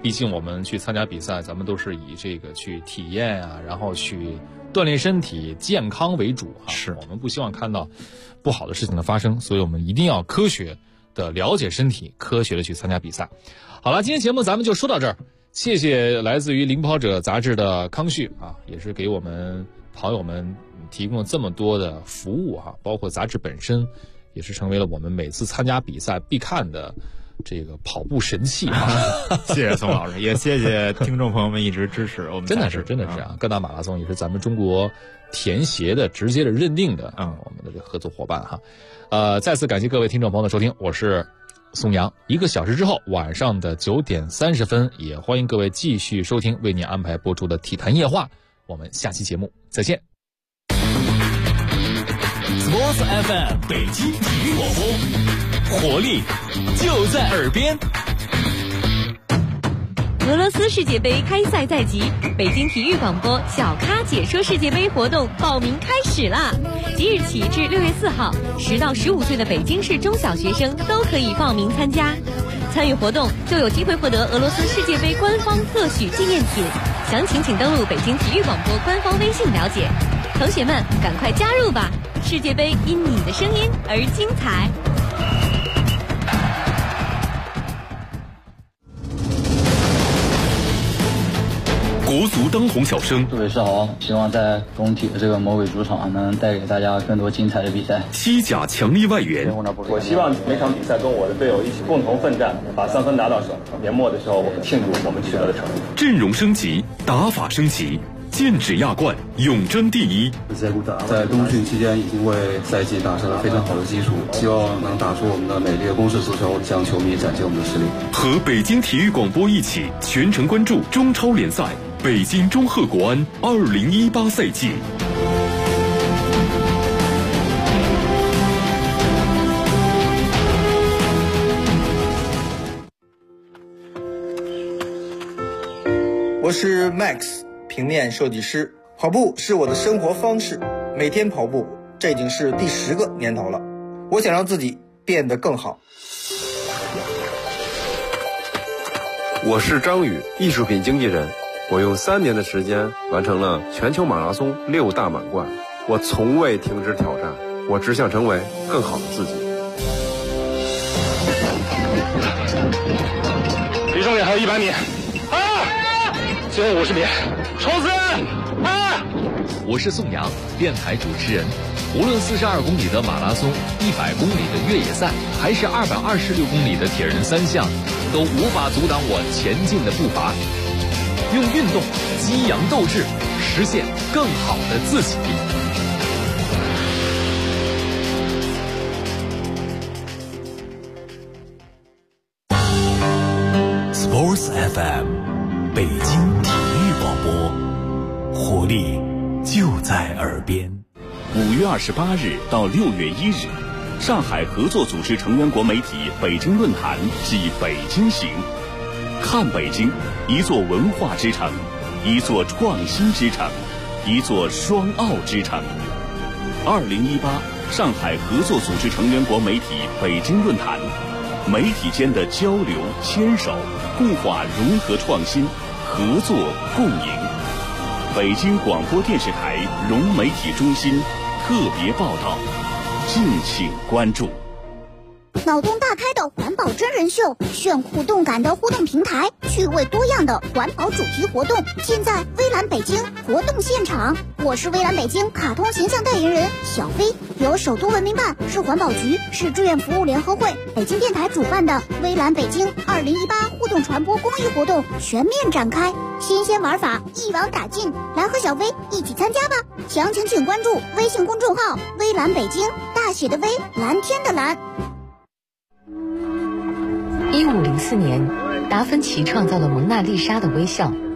毕竟我们去参加比赛，咱们都是以这个去体验啊，然后去锻炼身体、健康为主哈。 是我们不希望看到不好的事情的发生，所以我们一定要科学的了解身体，科学的去参加比赛。好了，今天节目咱们就说到这儿，谢谢来自于《领跑者》杂志的康旭啊，也是给我们跑友们提供了这么多的服务哈，包括杂志本身也是成为了我们每次参加比赛必看的这个跑步神器啊！ 谢谢宋老师，也谢谢听众朋友们一直支持我们。 真的是啊！各大马拉松也是咱们中国田协的直接的认定的我们的这个合作伙伴哈。再次感谢各位听众朋友的收听，我是宋阳。1个小时之后，晚上的9点30分，也欢迎各位继续收听为您安排播出的体坛夜话。我们下期节目再见。 Sports FM 北京体育广播，活力就在耳边。 俄罗斯世界杯开赛在即，北京体育广播小咖解说世界杯活动报名开始啦！即日起至6月4号，10到15岁的北京市中小学生都可以报名参加。参与活动就有机会获得俄罗斯世界杯官方特许纪念品，详情请登录北京体育广播官方微信了解。同学们，赶快加入吧！世界杯因你的声音而精彩。 国足当红小生， 各位是好，希望在工体的这个魔鬼主场能带给大家更多精彩的比赛。 西甲强力外援， 我希望每场比赛跟我的队友一起共同奋战，把3分拿到手。年末的时候，我们庆祝我们取得的成绩。 阵容升级，打法升级，剑指亚冠，永争第一。 在冬训期间已经为赛季打下了非常好的基础，希望能打出我们的美丽的攻势足球，向球迷展现我们的实力。 和北京体育广播一起全程关注中超联赛北京中赫国安2018赛季。 我是 Max， 平面设计师。跑步是我的生活方式，每天跑步，这已经是第10个年头了。我想让自己变得更好。 我是张宇，艺术品经纪人。我用3年的时间完成了全球马拉松6大满贯。我从未停止挑战，我只想成为更好的自己。 离终点还有100米，最后50米，冲刺！ 我是宋阳，电台主持人。无论42公里的马拉松、100公里的越野赛，还是226公里的铁人3项，都无法阻挡我前进的步伐。用运动激扬斗志，实现更好的自己。 Sports FM 北京体育广播，活力就在耳边。 5月28日到6月1日，上海合作组织成员国媒体北京论坛暨北京行。看北京，一座文化之城，一座创新之城，一座双奥之城。2018上海合作组织成员国媒体北京论坛，媒体间的交流牵手，固化融合创新，合作共赢。北京广播电视台融媒体中心特别报道，敬请关注。 脑洞大开的环保真人秀，炫酷动感的互动平台，趣味多样的环保主题活动，现在微蓝北京活动现场。我是微蓝北京卡通形象代言人小飞，由首都文明办、市环保局、市志愿服务联合会、北京电台主办的微蓝北京2018互动传播公益活动全面展开，新鲜玩法一网打尽，来和小飞一起参加吧！详情请关注微信公众号微蓝北京，大写的微，蓝天的蓝。 1504年，达芬奇创造了蒙娜丽莎的微笑。